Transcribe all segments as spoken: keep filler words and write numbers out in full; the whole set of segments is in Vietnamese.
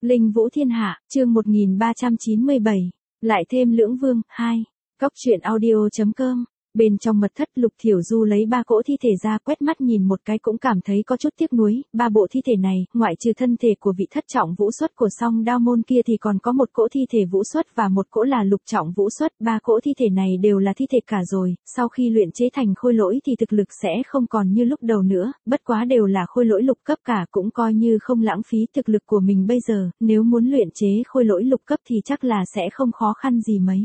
Linh Vũ Thiên Hạ, chương một nghìn ba trăm chín mươi bảy. Lại thêm Lưỡng Vương, hai. Cóc truyện audio chấm com. Bên trong mật thất, Lục Thiểu Du lấy ba cỗ thi thể ra, quét mắt nhìn một cái cũng cảm thấy có chút tiếc nuối. Ba bộ thi thể này, ngoại trừ thân thể của vị thất trọng vũ xuất của Song Đao môn kia thì còn có một cỗ thi thể vũ xuất và một cỗ là lục trọng vũ xuất. Ba cỗ thi thể này đều là thi thể cả rồi, sau khi luyện chế thành khôi lỗi thì thực lực sẽ không còn như lúc đầu nữa, bất quá đều là khôi lỗi lục cấp cả, cũng coi như không lãng phí thực lực của mình bây giờ. Nếu muốn luyện chế khôi lỗi lục cấp thì chắc là sẽ không khó khăn gì mấy.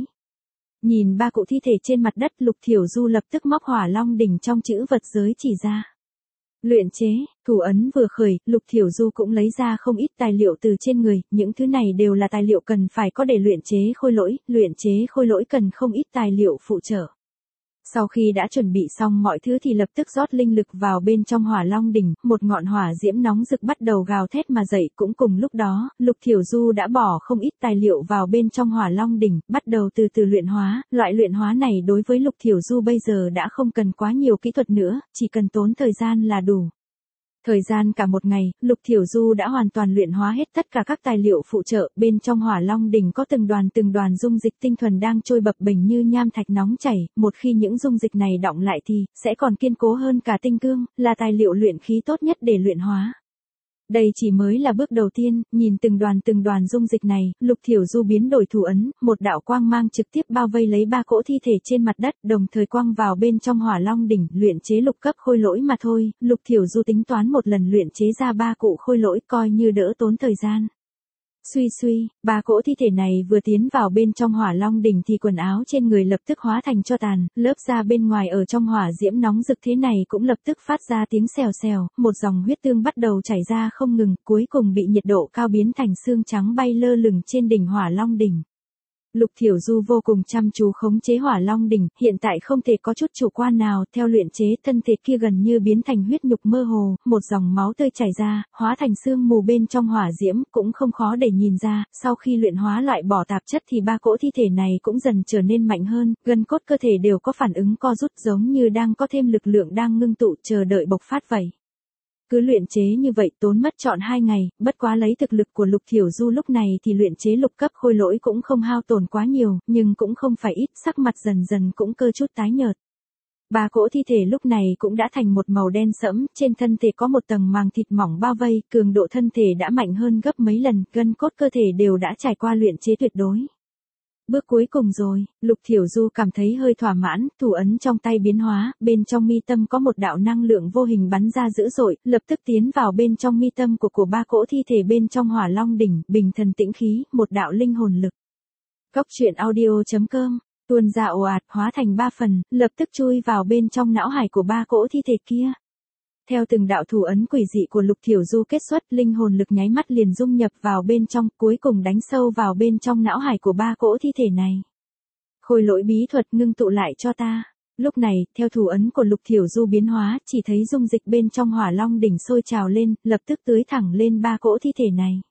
Nhìn ba cụ thi thể trên mặt đất, Lục Thiểu Du lập tức móc Hỏa Long đỉnh trong chữ vật giới chỉ ra. Luyện chế, thủ ấn vừa khởi, Lục Thiểu Du cũng lấy ra không ít tài liệu từ trên người, những thứ này đều là tài liệu cần phải có để luyện chế khôi lỗi, luyện chế khôi lỗi cần không ít tài liệu phụ trợ. Sau khi đã chuẩn bị xong mọi thứ thì lập tức rót linh lực vào bên trong Hỏa Long đỉnh, một ngọn hỏa diễm nóng rực bắt đầu gào thét mà dậy. Cũng cùng lúc đó, Lục Thiểu Du đã bỏ không ít tài liệu vào bên trong Hỏa Long đỉnh, bắt đầu từ từ luyện hóa. Loại luyện hóa này đối với Lục Thiểu Du bây giờ đã không cần quá nhiều kỹ thuật nữa, chỉ cần tốn thời gian là đủ. Thời gian cả một ngày, Lục Thiểu Du đã hoàn toàn luyện hóa hết tất cả các tài liệu phụ trợ. Bên trong Hỏa Long đỉnh có từng đoàn từng đoàn dung dịch tinh thuần đang trôi bập bềnh như nham thạch nóng chảy, một khi những dung dịch này đọng lại thì sẽ còn kiên cố hơn cả tinh cương, là tài liệu luyện khí tốt nhất để luyện hóa. Đây chỉ mới là bước đầu tiên, nhìn từng đoàn từng đoàn dung dịch này, Lục Thiểu Du biến đổi thủ ấn, một đạo quang mang trực tiếp bao vây lấy ba cỗ thi thể trên mặt đất, đồng thời quang vào bên trong Hỏa Long đỉnh, luyện chế lục cấp khôi lỗi mà thôi. Lục Thiểu Du tính toán một lần luyện chế ra ba cụ khôi lỗi, coi như đỡ tốn thời gian. Suy suy, ba cỗ thi thể này vừa tiến vào bên trong Hỏa Long đỉnh thì quần áo trên người lập tức hóa thành tro tàn, lớp da bên ngoài ở trong hỏa diễm nóng rực thế này cũng lập tức phát ra tiếng xèo xèo, một dòng huyết tương bắt đầu chảy ra không ngừng, cuối cùng bị nhiệt độ cao biến thành xương trắng bay lơ lửng trên đỉnh Hỏa Long đỉnh. Lục Thiểu Du vô cùng chăm chú khống chế Hỏa Long đỉnh, hiện tại không thể có chút chủ quan nào, theo luyện chế thân thể kia gần như biến thành huyết nhục mơ hồ, một dòng máu tươi chảy ra, hóa thành sương mù bên trong hỏa diễm, cũng không khó để nhìn ra. Sau khi luyện hóa loại bỏ tạp chất thì ba cỗ thi thể này cũng dần trở nên mạnh hơn, gân cốt cơ thể đều có phản ứng co rút giống như đang có thêm lực lượng đang ngưng tụ chờ đợi bộc phát vậy. Cứ luyện chế như vậy tốn mất trọn hai ngày, bất quá lấy thực lực của Lục Thiểu Du lúc này thì luyện chế lục cấp khôi lỗi cũng không hao tổn quá nhiều, nhưng cũng không phải ít, sắc mặt dần dần cũng cơ chút tái nhợt. Ba cỗ thi thể lúc này cũng đã thành một màu đen sẫm, trên thân thể có một tầng màng thịt mỏng bao vây, cường độ thân thể đã mạnh hơn gấp mấy lần, gân cốt cơ thể đều đã trải qua luyện chế tuyệt đối. Bước cuối cùng rồi, Lục Thiểu Du cảm thấy hơi thỏa mãn, thủ ấn trong tay biến hóa, bên trong mi tâm có một đạo năng lượng vô hình bắn ra dữ dội, lập tức tiến vào bên trong mi tâm của của ba cỗ thi thể bên trong Hỏa Long đỉnh, bình thần tĩnh khí, một đạo linh hồn lực. Cóc truyện audio chấm com, tuôn ra ồ ạt hóa thành ba phần, lập tức chui vào bên trong não hải của ba cỗ thi thể kia. Theo từng đạo thủ ấn quỷ dị của Lục Thiểu Du kết xuất, linh hồn lực nháy mắt liền dung nhập vào bên trong, cuối cùng đánh sâu vào bên trong não hải của ba cỗ thi thể này. Khôi lỗi bí thuật ngưng tụ lại cho ta. Lúc này, theo thủ ấn của Lục Thiểu Du biến hóa, chỉ thấy dung dịch bên trong Hỏa Long đỉnh sôi trào lên, lập tức tưới thẳng lên ba cỗ thi thể này.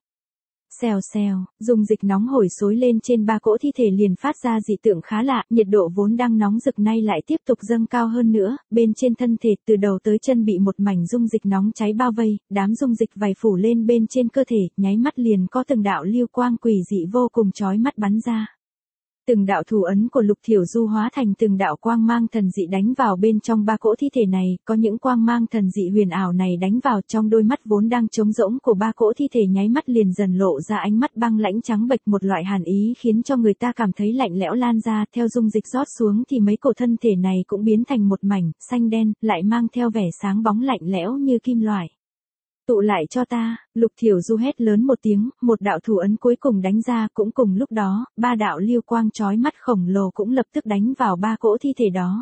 Xèo xèo, dung dịch nóng hổi xối lên trên ba cỗ thi thể liền phát ra dị tượng khá lạ, nhiệt độ vốn đang nóng rực nay lại tiếp tục dâng cao hơn nữa, bên trên thân thể từ đầu tới chân bị một mảnh dung dịch nóng cháy bao vây, đám dung dịch vảy phủ lên bên trên cơ thể, nháy mắt liền có từng đạo lưu quang quỷ dị vô cùng chói mắt bắn ra. Từng đạo thủ ấn của Lục Thiểu Du hóa thành từng đạo quang mang thần dị đánh vào bên trong ba cỗ thi thể này, có những quang mang thần dị huyền ảo này đánh vào trong đôi mắt vốn đang trống rỗng của ba cỗ thi thể nháy mắt liền dần lộ ra ánh mắt băng lãnh trắng bệch, một loại hàn ý khiến cho người ta cảm thấy lạnh lẽo lan ra, theo dung dịch rót xuống thì mấy cổ thân thể này cũng biến thành một mảnh xanh đen, lại mang theo vẻ sáng bóng lạnh lẽo như kim loại. Tụ lại cho ta, Lục Thiểu Du hét lớn một tiếng, một đạo thủ ấn cuối cùng đánh ra, cũng cùng lúc đó, ba đạo lưu quang chói mắt khổng lồ cũng lập tức đánh vào ba cỗ thi thể đó.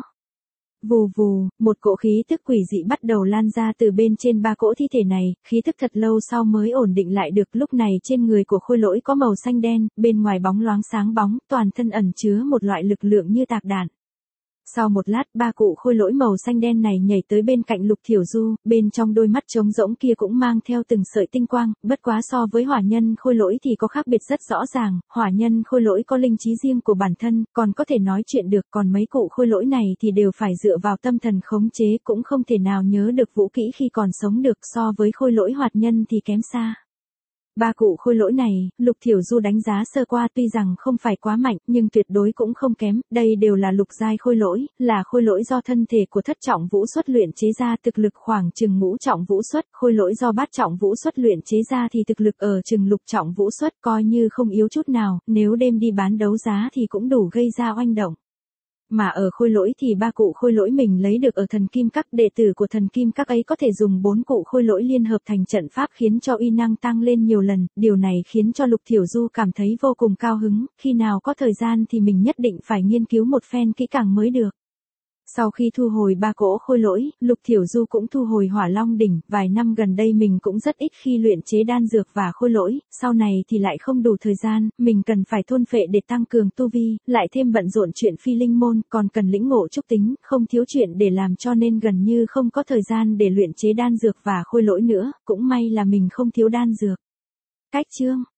Vù vù, một cỗ khí tức quỷ dị bắt đầu lan ra từ bên trên ba cỗ thi thể này, khí tức thật lâu sau mới ổn định lại được. Lúc này trên người của khôi lỗi có màu xanh đen, bên ngoài bóng loáng sáng bóng, toàn thân ẩn chứa một loại lực lượng như tạc đạn. Sau một lát, ba cụ khôi lỗi màu xanh đen này nhảy tới bên cạnh Lục Thiểu Du, bên trong đôi mắt trống rỗng kia cũng mang theo từng sợi tinh quang, bất quá so với hỏa nhân khôi lỗi thì có khác biệt rất rõ ràng, hỏa nhân khôi lỗi có linh trí riêng của bản thân, còn có thể nói chuyện được, còn mấy cụ khôi lỗi này thì đều phải dựa vào tâm thần khống chế, cũng không thể nào nhớ được vũ kỹ khi còn sống được, so với khôi lỗi hoạt nhân thì kém xa. Ba cụ khôi lỗi này, Lục Thiểu Du đánh giá sơ qua tuy rằng không phải quá mạnh, nhưng tuyệt đối cũng không kém, đây đều là lục giai khôi lỗi, là khôi lỗi do thân thể của thất trọng vũ xuất luyện chế ra, thực lực khoảng chừng ngũ trọng vũ xuất, khôi lỗi do bát trọng vũ xuất luyện chế ra thì thực lực ở chừng lục trọng vũ xuất, coi như không yếu chút nào, nếu đem đi bán đấu giá thì cũng đủ gây ra oanh động. Mà ở khôi lỗi thì ba cụ khôi lỗi mình lấy được ở thần kim các, đệ tử của thần kim các ấy có thể dùng bốn cụ khôi lỗi liên hợp thành trận pháp khiến cho uy năng tăng lên nhiều lần, điều này khiến cho Lục Thiểu Du cảm thấy vô cùng cao hứng, khi nào có thời gian thì mình nhất định phải nghiên cứu một phen kỹ càng mới được. Sau khi thu hồi ba cỗ khôi lỗi, Lục Thiểu Du cũng thu hồi Hỏa Long đỉnh, vài năm gần đây mình cũng rất ít khi luyện chế đan dược và khôi lỗi, sau này thì lại không đủ thời gian, mình cần phải thôn phệ để tăng cường tu vi, lại thêm bận rộn chuyện phi linh môn, còn cần lĩnh ngộ trúc tính, không thiếu chuyện để làm cho nên gần như không có thời gian để luyện chế đan dược và khôi lỗi nữa, cũng may là mình không thiếu đan dược. Cách chương